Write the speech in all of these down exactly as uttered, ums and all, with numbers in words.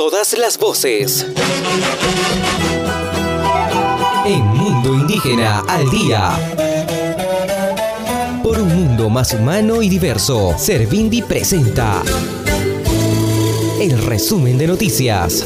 todas las voces. En Mundo Indígena al Día. Por un mundo más humano y diverso, Servindi presenta el resumen de noticias.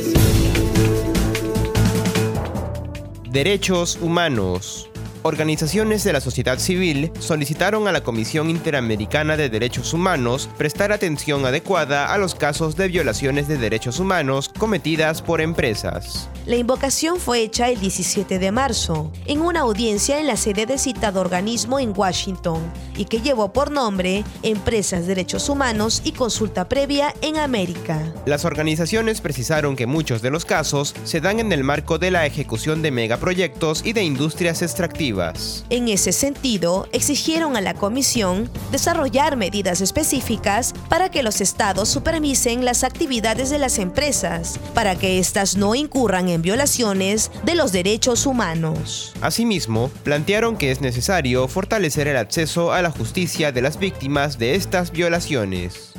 Derechos humanos. Organizaciones de la sociedad civil solicitaron a la Comisión Interamericana de Derechos Humanos prestar atención adecuada a los casos de violaciones de derechos humanos cometidas por empresas. La invocación fue hecha el diecisiete de marzo, en una audiencia en la sede del citado organismo en Washington, y que llevó por nombre Empresas Derechos Humanos y Consulta Previa en América. Las organizaciones precisaron que muchos de los casos se dan en el marco de la ejecución de megaproyectos y de industrias extractivas. En ese sentido, exigieron a la Comisión desarrollar medidas específicas para que los estados supervisen las actividades de las empresas, para que éstas no incurran en violaciones de los derechos humanos. Asimismo, plantearon que es necesario fortalecer el acceso a la justicia de las víctimas de estas violaciones.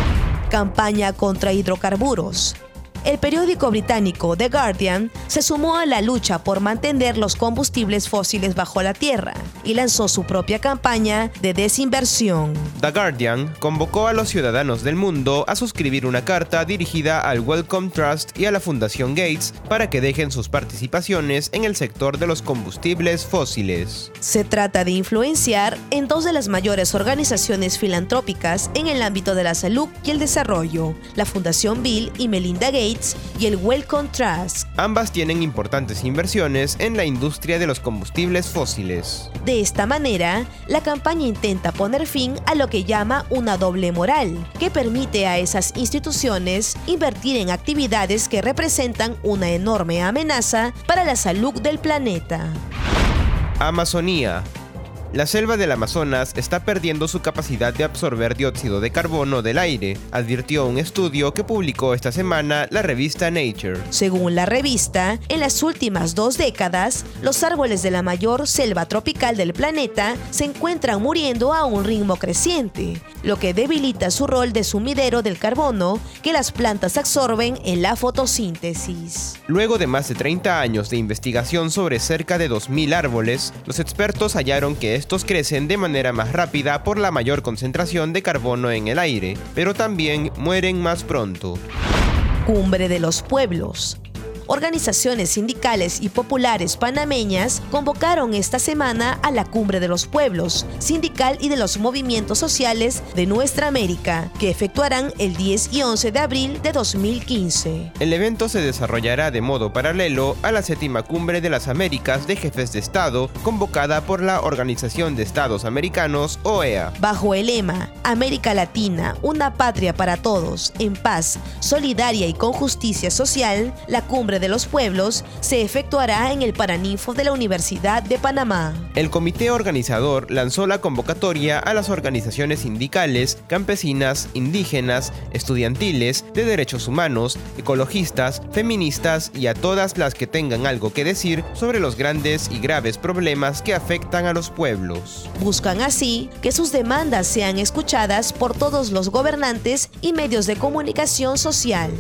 Campaña contra hidrocarburos. El periódico británico The Guardian se sumó a la lucha por mantener los combustibles fósiles bajo la tierra y lanzó su propia campaña de desinversión. The Guardian convocó a los ciudadanos del mundo a suscribir una carta dirigida al Wellcome Trust y a la Fundación Gates para que dejen sus participaciones en el sector de los combustibles fósiles. Se trata de influenciar en dos de las mayores organizaciones filantrópicas en el ámbito de la salud y el desarrollo, la Fundación Bill y Melinda Gates y el Wellcome Trust. Ambas tienen importantes inversiones en la industria de los combustibles fósiles. De esta manera, la campaña intenta poner fin a lo que llama una doble moral, que permite a esas instituciones invertir en actividades que representan una enorme amenaza para la salud del planeta. Amazonía. La selva del Amazonas está perdiendo su capacidad de absorber dióxido de carbono del aire, advirtió un estudio que publicó esta semana la revista Nature. Según la revista, en las últimas dos décadas, los árboles de la mayor selva tropical del planeta se encuentran muriendo a un ritmo creciente, lo que debilita su rol de sumidero del carbono que las plantas absorben en la fotosíntesis. Luego de más de treinta años de investigación sobre cerca de dos mil árboles, los expertos hallaron que estos crecen de manera más rápida por la mayor concentración de carbono en el aire, pero también mueren más pronto. Cumbre de los Pueblos. Organizaciones sindicales y populares panameñas convocaron esta semana a la Cumbre de los Pueblos, sindical y de los movimientos sociales de nuestra América, que efectuarán el diez y once de abril de dos mil quince. El evento se desarrollará de modo paralelo a la séptima Cumbre de las Américas de Jefes de Estado, convocada por la Organización de Estados Americanos, O E A. Bajo el lema América Latina, una patria para todos, en paz, solidaria y con justicia social, la Cumbre de los Pueblos se efectuará en el Paraninfo de la Universidad de Panamá. El comité organizador lanzó la convocatoria a las organizaciones sindicales, campesinas, indígenas, estudiantiles, de derechos humanos, ecologistas, feministas y a todas las que tengan algo que decir sobre los grandes y graves problemas que afectan a los pueblos. Buscan así que sus demandas sean escuchadas por todos los gobernantes y medios de comunicación social.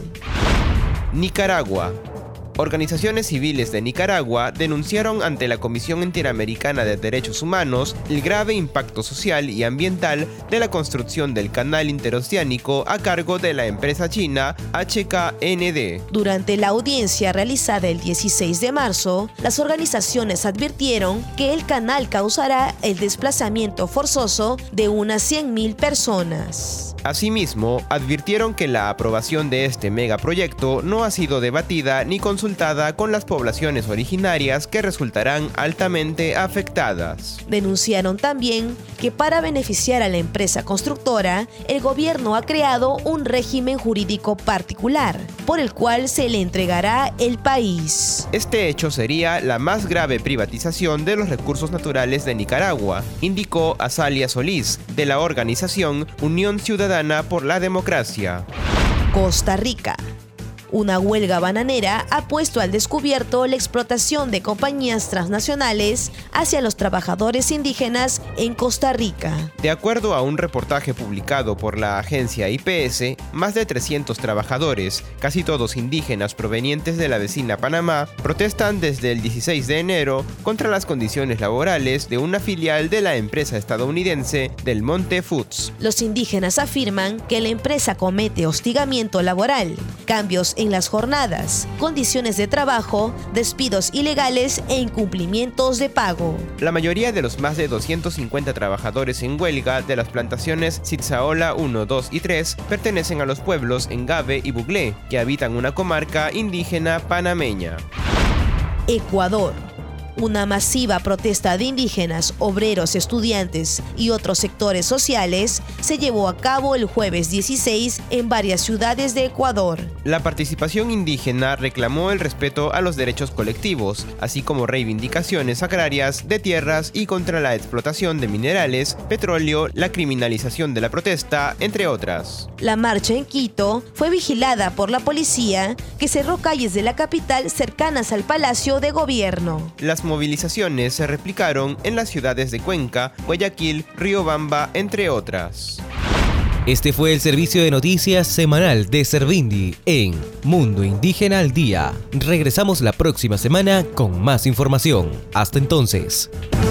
Nicaragua. Organizaciones civiles de Nicaragua denunciaron ante la Comisión Interamericana de Derechos Humanos el grave impacto social y ambiental de la construcción del canal interoceánico a cargo de la empresa china H K N D. Durante la audiencia realizada el dieciséis de marzo, las organizaciones advirtieron que el canal causará el desplazamiento forzoso de unas cien mil personas. Asimismo, advirtieron que la aprobación de este megaproyecto no ha sido debatida ni consultada con las poblaciones originarias que resultarán altamente afectadas. Denunciaron también que para beneficiar a la empresa constructora, el gobierno ha creado un régimen jurídico particular, por el cual se le entregará el país. Este hecho sería la más grave privatización de los recursos naturales de Nicaragua, indicó Azalia Solís, de la organización Unión Ciudadana por la Democracia. Costa Rica. Una huelga bananera ha puesto al descubierto la explotación de compañías transnacionales hacia los trabajadores indígenas en Costa Rica. De acuerdo a un reportaje publicado por la agencia I P S, más de trescientos trabajadores, casi todos indígenas provenientes de la vecina Panamá, protestan desde el dieciséis de enero contra las condiciones laborales de una filial de la empresa estadounidense Del Monte Foods. Los indígenas afirman que la empresa comete hostigamiento laboral, cambios en las jornadas, condiciones de trabajo, despidos ilegales e incumplimientos de pago. La mayoría de los más de doscientos cincuenta trabajadores en huelga de las plantaciones Zitzaola uno, dos y tres pertenecen a los pueblos Engave y Buglé, que habitan una comarca indígena panameña. Ecuador. Una masiva protesta de indígenas, obreros, estudiantes y otros sectores sociales se llevó a cabo el jueves dieciséis en varias ciudades de Ecuador. La participación indígena reclamó el respeto a los derechos colectivos, así como reivindicaciones agrarias de tierras y contra la explotación de minerales, petróleo, la criminalización de la protesta, entre otras. La marcha en Quito fue vigilada por la policía, que cerró calles de la capital cercanas al Palacio de Gobierno. Las movilizaciones se replicaron en las ciudades de Cuenca, Guayaquil, Riobamba, entre otras. Este fue el servicio de noticias semanal de Servindi en Mundo Indígena al Día. Regresamos la próxima semana con más información. Hasta entonces.